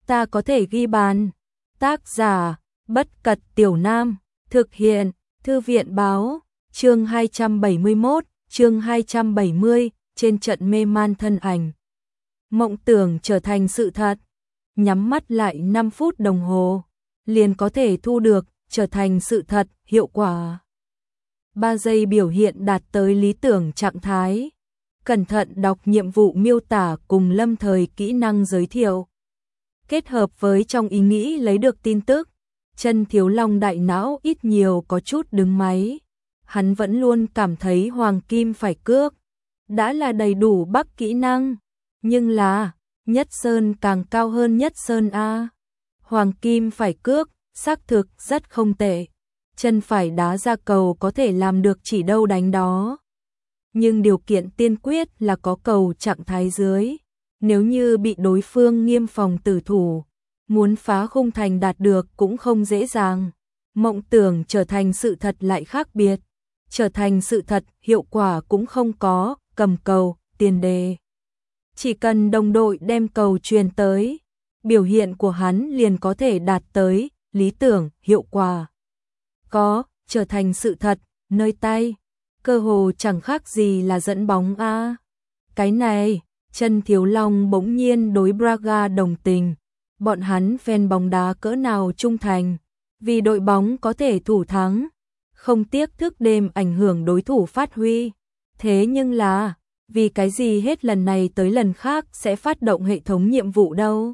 ta có thể ghi bàn. Tác giả, Bất Cật Tiểu Nam, thực hiện, Thư viện Báo, chương 271, chương 270, trên trận mê man thân ảnh. Mộng tưởng trở thành sự thật, nhắm mắt lại 5 phút đồng hồ, liền có thể thu được, trở thành sự thật, hiệu quả. 3 giây biểu hiện đạt tới lý tưởng trạng thái. Cẩn thận đọc nhiệm vụ miêu tả cùng lâm thời kỹ năng giới thiệu. Kết hợp với trong ý nghĩ lấy được tin tức, Chân Thiếu Long đại não ít nhiều có chút đứng máy. Hắn vẫn luôn cảm thấy hoàng kim phải cước đã là đầy đủ bắc kỹ năng, nhưng là nhất sơn càng cao hơn nhất sơn a. Hoàng kim phải cước, xác thực rất không tệ. Chân phải đá ra cầu có thể làm được chỉ đâu đánh đó. Nhưng điều kiện tiên quyết là có cầu trạng thái dưới. Nếu như bị đối phương nghiêm phòng tử thủ, muốn phá khung thành đạt được cũng không dễ dàng. Mộng tưởng trở thành sự thật lại khác biệt. Trở thành sự thật, hiệu quả cũng không có, cầm cầu, tiền đề. Chỉ cần đồng đội đem cầu truyền tới, biểu hiện của hắn liền có thể đạt tới, lý tưởng, hiệu quả. Có, trở thành sự thật, nơi tay, cơ hồ chẳng khác gì là dẫn bóng a. Cái này, Chân Thiếu Long bỗng nhiên đối Braga đồng tình. Bọn hắn fan bóng đá cỡ nào trung thành, vì đội bóng có thể thủ thắng, không tiếc thức đêm ảnh hưởng đối thủ phát huy. Thế nhưng là, vì cái gì hết lần này tới lần khác sẽ phát động hệ thống nhiệm vụ đâu?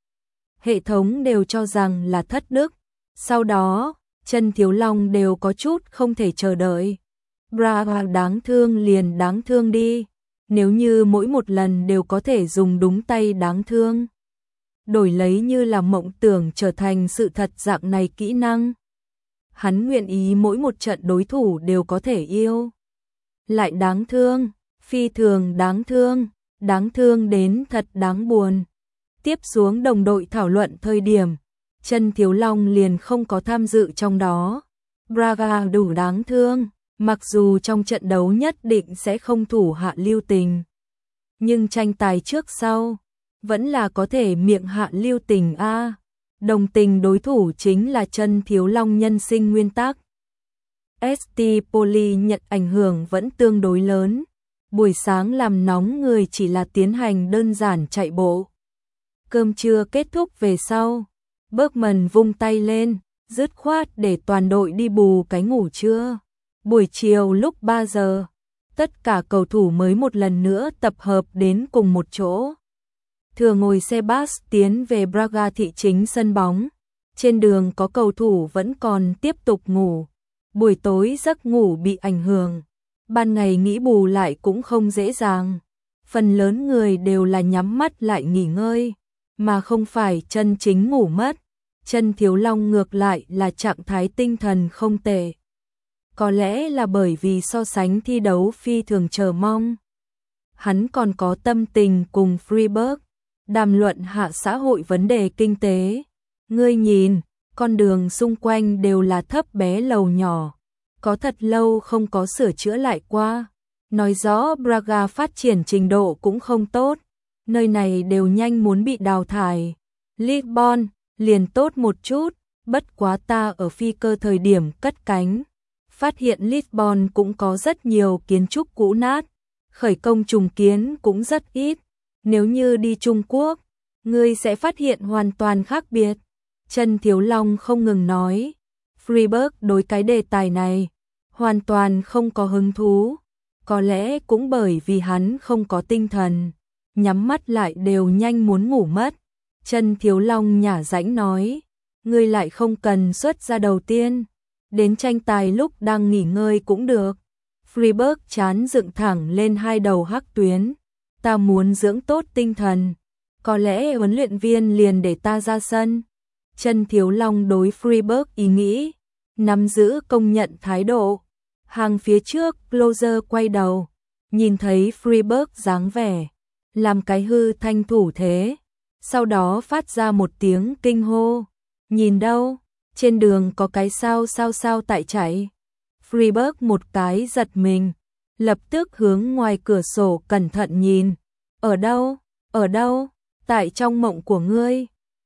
Hệ thống đều cho rằng là thất đức. Sau đó, Chân Thiếu Long đều có chút không thể chờ đợi. Braga đáng thương liền đáng thương đi. Nếu như mỗi một lần đều có thể dùng đúng tay đáng thương, đổi lấy như là mộng tưởng trở thành sự thật dạng này kỹ năng, hắn nguyện ý mỗi một trận đối thủ đều có thể yêu. Lại đáng thương, phi thường đáng thương đến thật đáng buồn. Tiếp xuống đồng đội thảo luận thời điểm, Chân Thiếu Long liền không có tham dự trong đó. Braga đủ đáng thương, mặc dù trong trận đấu nhất định sẽ không thủ hạ lưu tình, nhưng tranh tài trước sau vẫn là có thể miệng hạ lưu tình a. Đồng tình đối thủ chính là Chân Thiếu Long nhân sinh nguyên tắc. ST Poly nhận ảnh hưởng vẫn tương đối lớn. Buổi sáng làm nóng người chỉ là tiến hành đơn giản chạy bộ. Cơm trưa kết thúc về sau, Bergman vung tay lên, dứt khoát để toàn đội đi bù cái ngủ trưa. Buổi chiều lúc 3 giờ, tất cả cầu thủ mới một lần nữa tập hợp đến cùng một chỗ. Thừa ngồi xe bus tiến về Braga thị chính sân bóng. Trên đường có cầu thủ vẫn còn tiếp tục ngủ. Buổi tối giấc ngủ bị ảnh hưởng. Ban ngày nghĩ bù lại cũng không dễ dàng. Phần lớn người đều là nhắm mắt lại nghỉ ngơi, mà không phải chân chính ngủ mất. Chân Thiếu Long ngược lại là trạng thái tinh thần không tệ. Có lẽ là bởi vì so sánh thi đấu phi thường chờ mong. Hắn còn có tâm tình cùng Freiburg đàm luận hạ xã hội vấn đề kinh tế. Ngươi nhìn, con đường xung quanh đều là thấp bé lầu nhỏ, có thật lâu không có sửa chữa lại qua. Nói rõ Braga phát triển trình độ cũng không tốt, nơi này đều nhanh muốn bị đào thải. Lisbon liền tốt một chút, bất quá ta ở phi cơ thời điểm cất cánh, phát hiện Lisbon cũng có rất nhiều kiến trúc cũ nát, khởi công trùng kiến cũng rất ít. Nếu như đi Trung Quốc, ngươi sẽ phát hiện hoàn toàn khác biệt. Chân Thiếu Long không ngừng nói. Freiburg đối cái đề tài này hoàn toàn không có hứng thú. Có lẽ cũng bởi vì hắn không có tinh thần, nhắm mắt lại đều nhanh muốn ngủ mất. Chân Thiếu Long nhả rãnh nói, ngươi lại không cần xuất ra đầu tiên, đến tranh tài lúc đang nghỉ ngơi cũng được. Freiburg chán dựng thẳng lên hai đầu hắc tuyến. Ta muốn dưỡng tốt tinh thần, có lẽ huấn luyện viên liền để ta ra sân. Chân Thiếu Long đối Freiburg ý nghĩ, nắm giữ công nhận thái độ. Hàng phía trước, Closer quay đầu, nhìn thấy Freiburg dáng vẻ, làm cái hư thanh thủ thế, sau đó phát ra một tiếng kinh hô. Nhìn đâu, trên đường có cái sao tại chạy. Freiburg một cái giật mình, lập tức hướng ngoài cửa sổ cẩn thận nhìn. Ở đâu? Tại trong mộng của ngươi.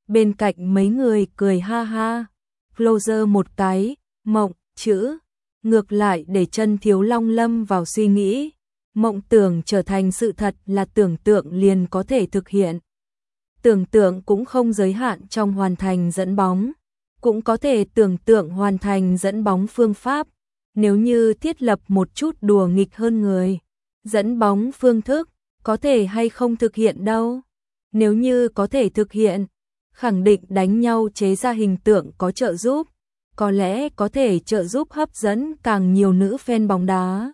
Bên cạnh mấy người cười ha ha. Closer một cái, mộng, chữ. Ngược lại để Chân Thiếu Long lâm vào suy nghĩ. Mộng tưởng trở thành sự thật là tưởng tượng liền có thể thực hiện. Tưởng tượng cũng không giới hạn trong hoàn thành dẫn bóng. Cũng có thể tưởng tượng hoàn thành dẫn bóng phương pháp. Nếu như thiết lập một chút đùa nghịch hơn người. Dẫn bóng phương thức, có thể hay không thực hiện đâu. Nếu như có thể thực hiện, khẳng định đánh nhau chế ra hình tượng có trợ giúp. Có lẽ có thể trợ giúp hấp dẫn càng nhiều nữ fan bóng đá.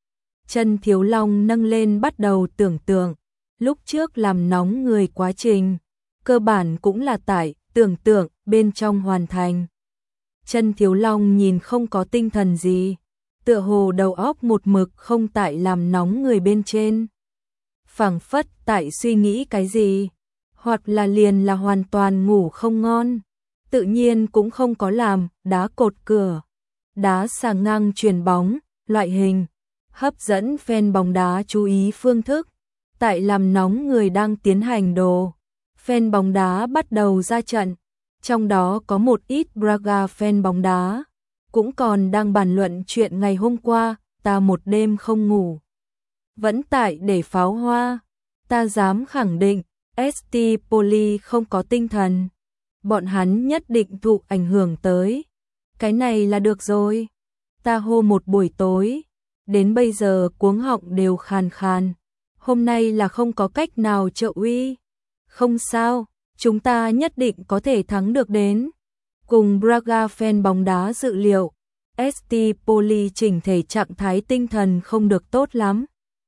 Chân Thiếu Long nâng lên bắt đầu tưởng tượng. Lúc trước làm nóng người quá trình. Cơ bản cũng là tại tưởng tượng bên trong hoàn thành. Chân Thiếu Long nhìn không có tinh thần gì. Tựa hồ đầu óc một mực không tại làm nóng người bên trên. Phảng phất tại suy nghĩ cái gì. Hoặc là liền là hoàn toàn ngủ không ngon. Tự nhiên cũng không có làm đá cột cửa. Đá xà ngang chuyền bóng, loại hình. Hấp dẫn fan bóng đá chú ý phương thức. Tại làm nóng người đang tiến hành đồ. Fan bóng đá bắt đầu ra trận. Trong đó có một ít Braga fan bóng đá. Cũng còn đang bàn luận chuyện ngày hôm qua, ta một đêm không ngủ. Vẫn tại để pháo hoa. Ta dám khẳng định, ST Poli không có tinh thần. Bọn hắn nhất định thụ ảnh hưởng tới. Cái này là được rồi. Ta hô một buổi tối. Đến bây giờ cuống họng đều khàn khàn. Hôm nay là không có cách nào trợ uy. Không sao, chúng ta nhất định có thể thắng được đến. Cùng Braga fan bóng đá dự liệu, ST Poli chỉnh thể trạng thái tinh thần không được tốt lắm.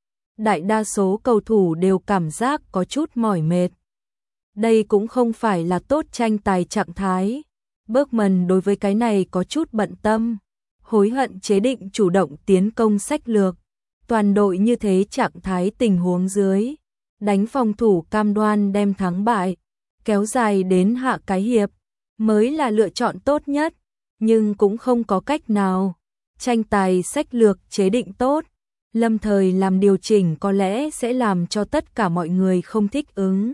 Đại đa số cầu thủ đều cảm giác có chút mỏi mệt. Đây cũng không phải là tốt tranh tài trạng thái. Bergman đối với cái này có chút bận tâm. Hối hận chế định chủ động tiến công sách lược. Toàn đội như thế trạng thái tình huống dưới. Đánh phòng thủ cam đoan đem thắng bại. Kéo dài đến hạ cái hiệp. Mới là lựa chọn tốt nhất. Nhưng cũng không có cách nào. Tranh tài sách lược chế định tốt. Lâm thời làm điều chỉnh có lẽ sẽ làm cho tất cả mọi người không thích ứng.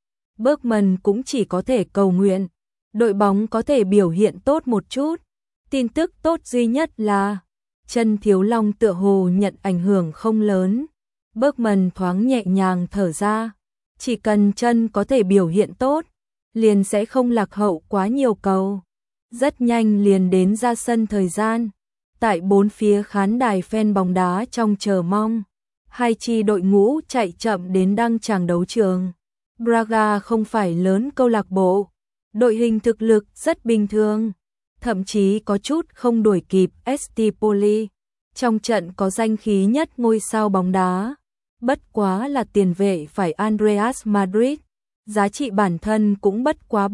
Bergman cũng chỉ có thể cầu nguyện. Đội bóng có thể biểu hiện tốt một chút. Tin tức tốt duy nhất là Chân Thiếu Long tựa hồ nhận ảnh hưởng không lớn. Bergman thoáng nhẹ nhàng thở ra. Chỉ cần Chân có thể biểu hiện tốt, liền sẽ không lạc hậu quá nhiều cầu. Rất nhanh liền đến ra sân thời gian. Tại bốn phía khán đài fan bóng đá trong chờ mong. Hai chi đội ngũ chạy chậm đến đăng tràng đấu trường. Braga không phải lớn câu lạc bộ. Đội hình thực lực rất bình thường. Thậm chí có chút không đuổi kịp ST Poli. Trong trận có danh khí nhất ngôi sao bóng đá. Bất quá là tiền vệ phải Andreas Madrid. Giá trị bản thân cũng bất quá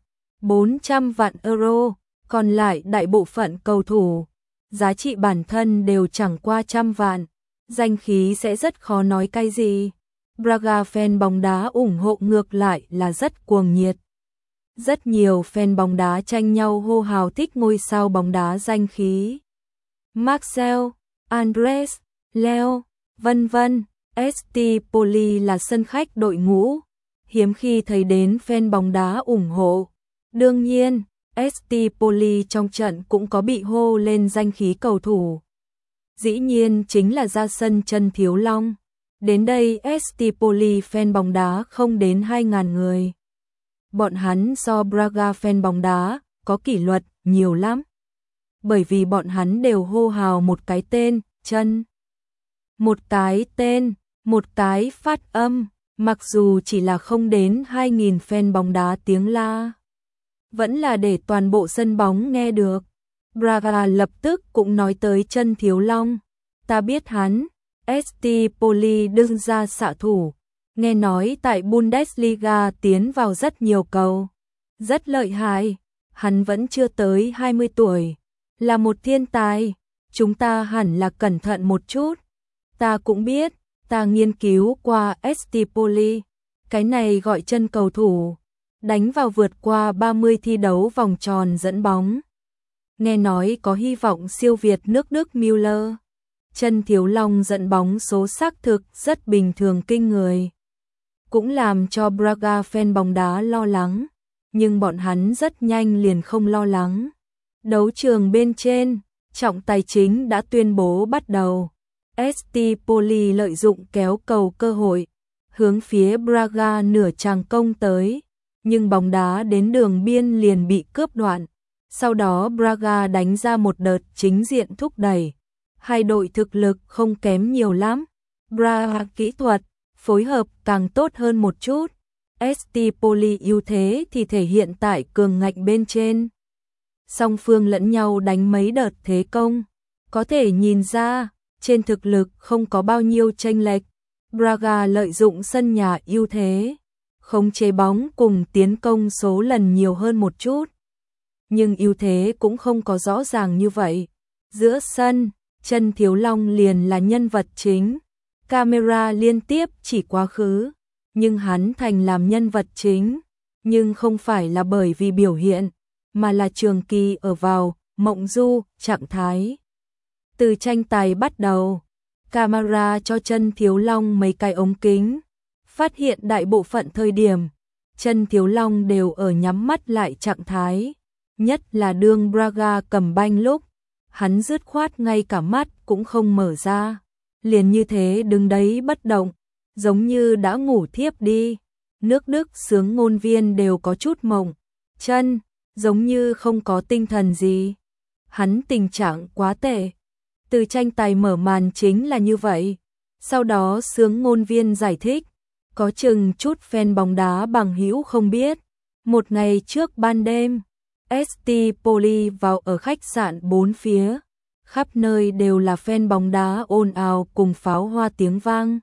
300-400 vạn euro. Còn lại đại bộ phận cầu thủ. Giá trị bản thân đều chẳng qua trăm vạn. Danh khí sẽ rất khó nói cái gì. Braga fan bóng đá ủng hộ ngược lại là rất cuồng nhiệt. Rất nhiều fan bóng đá tranh nhau hô hào thích ngôi sao bóng đá danh khí. Marcel, Andres, Leo, vân vân. ST Poli là sân khách đội ngũ. Hiếm khi thấy đến fan bóng đá ủng hộ. Đương nhiên, ST Poli trong trận cũng có bị hô lên danh khí cầu thủ. Dĩ nhiên chính là ra sân Chân Thiếu Long. Đến đây ST Poli fan bóng đá không đến 2.000 người. Bọn hắn so Braga fan bóng đá có kỷ luật nhiều lắm. Bởi vì bọn hắn đều hô hào một cái tên, Chân. Một cái tên, một cái phát âm, mặc dù chỉ là không đến 2.000 fan bóng đá tiếng la. Vẫn là để toàn bộ sân bóng nghe được. Braga lập tức cũng nói tới Chân Thiếu Long. Ta biết hắn, ST Poli đương ra xạ thủ. Nghe nói tại Bundesliga tiến vào rất nhiều cầu. Rất lợi hại. Hắn vẫn chưa tới 20 tuổi. Là một thiên tài. Chúng ta hẳn là cẩn thận một chút. Ta cũng biết. Ta nghiên cứu qua ST Poli. Cái này gọi chân cầu thủ. Đánh vào vượt qua 30 thi đấu vòng tròn dẫn bóng. Nghe nói có hy vọng siêu việt nước Đức Müller. Chân Thiếu Long dẫn bóng số xác thực rất bình thường kinh người. Cũng làm cho Braga fan bóng đá lo lắng. nhưng bọn hắn rất nhanh liền không lo lắng. Đấu trường bên trên, trọng tài chính đã tuyên bố bắt đầu. ST Poli lợi dụng kéo cầu cơ hội, hướng phía Braga nửa chàng công tới, nhưng bóng đá đến đường biên liền bị cướp đoạn. Sau đó Braga đánh ra một đợt chính diện thúc đẩy. Hai đội thực lực không kém nhiều lắm. Braga kỹ thuật, phối hợp càng tốt hơn một chút. ST Poli ưu thế thì thể hiện tại cường ngạnh bên trên. Song phương lẫn nhau đánh mấy đợt thế công. Có thể nhìn ra, trên thực lực không có bao nhiêu chênh lệch. Braga lợi dụng sân nhà ưu thế, khống chế bóng cùng tiến công số lần nhiều hơn một chút. Nhưng ưu thế cũng không có rõ ràng như vậy. Giữa sân, Chân Thiếu Long liền là nhân vật chính. Camera liên tiếp chỉ quá khứ, nhưng hắn thành làm nhân vật chính. Nhưng không phải là bởi vì biểu hiện, mà là trường kỳ ở vào mộng du trạng thái. Từ tranh tài bắt đầu, camera cho Chân Thiếu Long mấy cái ống kính, phát hiện đại bộ phận thời điểm, Chân Thiếu Long đều ở nhắm mắt lại trạng thái, nhất là đương Braga cầm banh lúc, hắn dứt khoát ngay cả mắt cũng không mở ra, liền như thế đứng đấy bất động, giống như đã ngủ thiếp đi. Nước Đức xướng ngôn viên đều có chút mộng, Chân, giống như không có tinh thần gì. Hắn tình trạng quá tệ. Từ tranh tài mở màn chính là như vậy. Sau đó xướng ngôn viên giải thích, có chừng chút fan bóng đá bằng hữu không biết. Một ngày trước ban đêm, ST Poli vào ở khách sạn bốn phía. Khắp nơi đều là fan bóng đá ồn ào cùng pháo hoa tiếng vang.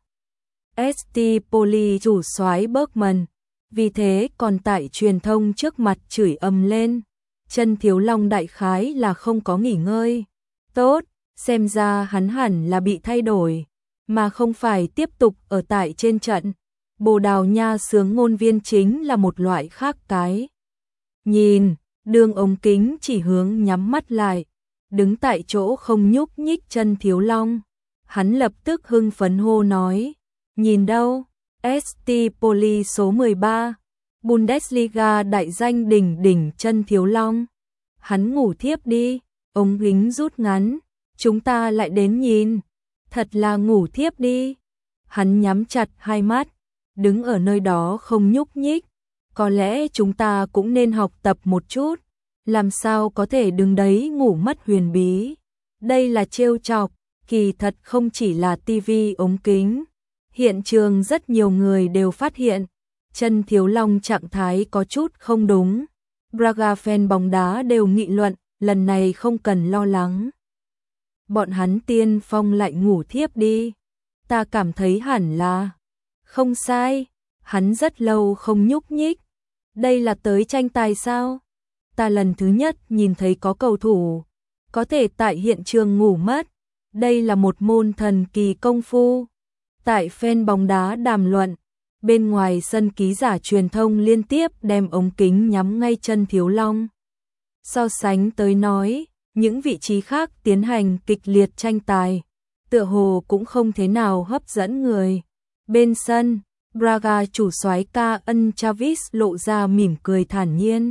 ST Poli chủ soái Bergman, vì thế còn tại truyền thông trước mặt chửi ầm lên. Chân Thiếu Long đại khái là không có nghỉ ngơi. Tốt, xem ra hắn hẳn là bị thay đổi, mà không phải tiếp tục ở tại trên trận. Bồ Đào Nha xướng ngôn viên chính là một loại khác cái. Nhìn, đường ống kính chỉ hướng nhắm mắt lại, đứng tại chỗ không nhúc nhích Chân Thiếu Long. Hắn lập tức hưng phấn hô nói, nhìn đâu, ST Poli số 13, Bundesliga đại danh đỉnh đỉnh Chân Thiếu Long. Hắn ngủ thiếp đi, ống kính rút ngắn, chúng ta lại đến nhìn, thật là ngủ thiếp đi. Hắn nhắm chặt hai mắt, đứng ở nơi đó không nhúc nhích. Có lẽ chúng ta cũng nên học tập một chút, làm sao có thể đứng đấy ngủ mất huyền bí. Đây là trêu chọc, kỳ thật không chỉ là tivi ống kính. Hiện trường rất nhiều người đều phát hiện, Chân Thiếu Long trạng thái có chút không đúng. Braga fan bóng đá đều nghị luận, lần này không cần lo lắng. Bọn hắn tiên phong lại ngủ thiếp đi. Ta cảm thấy hẳn là không sai, hắn rất lâu không nhúc nhích. Đây là tới tranh tài sao? Ta lần thứ nhất nhìn thấy có cầu thủ có thể tại hiện trường ngủ mất. Đây là một môn thần kỳ công phu. Tại fan bóng đá đàm luận, bên ngoài sân ký giả truyền thông liên tiếp đem ống kính nhắm ngay Chân Thiếu Long. So sánh tới nói, những vị trí khác tiến hành kịch liệt tranh tài, tựa hồ cũng không thế nào hấp dẫn người. Bên sân, Braga chủ soái Kaan Chavis lộ ra mỉm cười thản nhiên.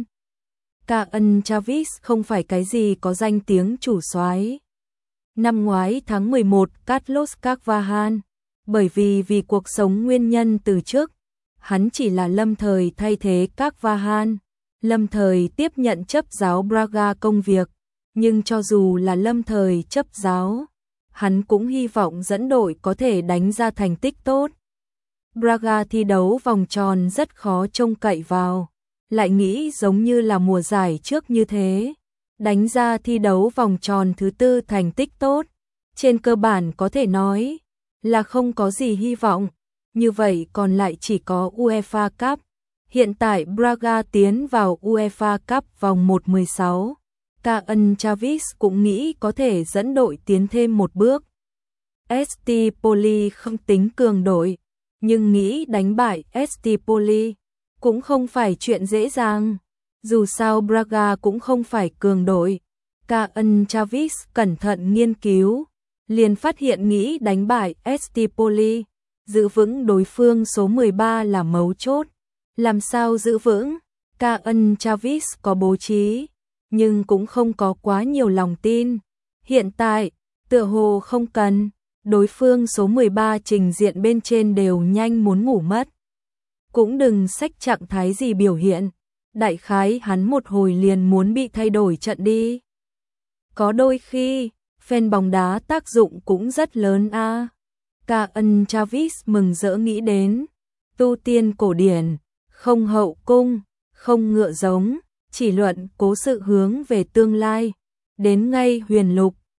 Kaan Chavis không phải cái gì có danh tiếng chủ soái. Năm ngoái tháng 11, Carlos Carvajal, bởi vì cuộc sống nguyên nhân từ chức, hắn chỉ là lâm thời thay thế Carvajal, lâm thời tiếp nhận chấp giáo Braga công việc, nhưng cho dù là lâm thời chấp giáo, hắn cũng hy vọng dẫn đội có thể đánh ra thành tích tốt. Braga thi đấu vòng tròn rất khó trông cậy vào, lại nghĩ giống như là mùa giải trước như thế, đánh ra thi đấu vòng tròn thứ tư thành tích tốt, trên cơ bản có thể nói là không có gì hy vọng, như vậy còn lại chỉ có UEFA Cup. Hiện tại Braga tiến vào UEFA Cup vòng 1/16, Kaan Chavis cũng nghĩ có thể dẫn đội tiến thêm một bước. ST Poli không tính cường đội, nhưng nghĩ đánh bại ST Poli cũng không phải chuyện dễ dàng. Dù sao Braga cũng không phải cường đội. Kaan Chavis cẩn thận nghiên cứu, liền phát hiện nghĩ đánh bại ST Poli, giữ vững đối phương số 13 là mấu chốt. Làm sao giữ vững? Ka'an Chavis có bố trí, nhưng cũng không có quá nhiều lòng tin. Hiện tại, tựa hồ không cần, đối phương số 13 trình diện bên trên đều nhanh muốn ngủ mất. Cũng đừng xách trạng thái gì biểu hiện, đại khái hắn một hồi liền muốn bị thay đổi trận đi. Có đôi khi, fan bóng đá tác dụng cũng rất lớn a. Ka'an Chavis mừng rỡ nghĩ đến, tu tiên cổ điển, không hậu cung, không ngựa giống, chỉ luận cố sự hướng về tương lai, đến ngay huyền lục,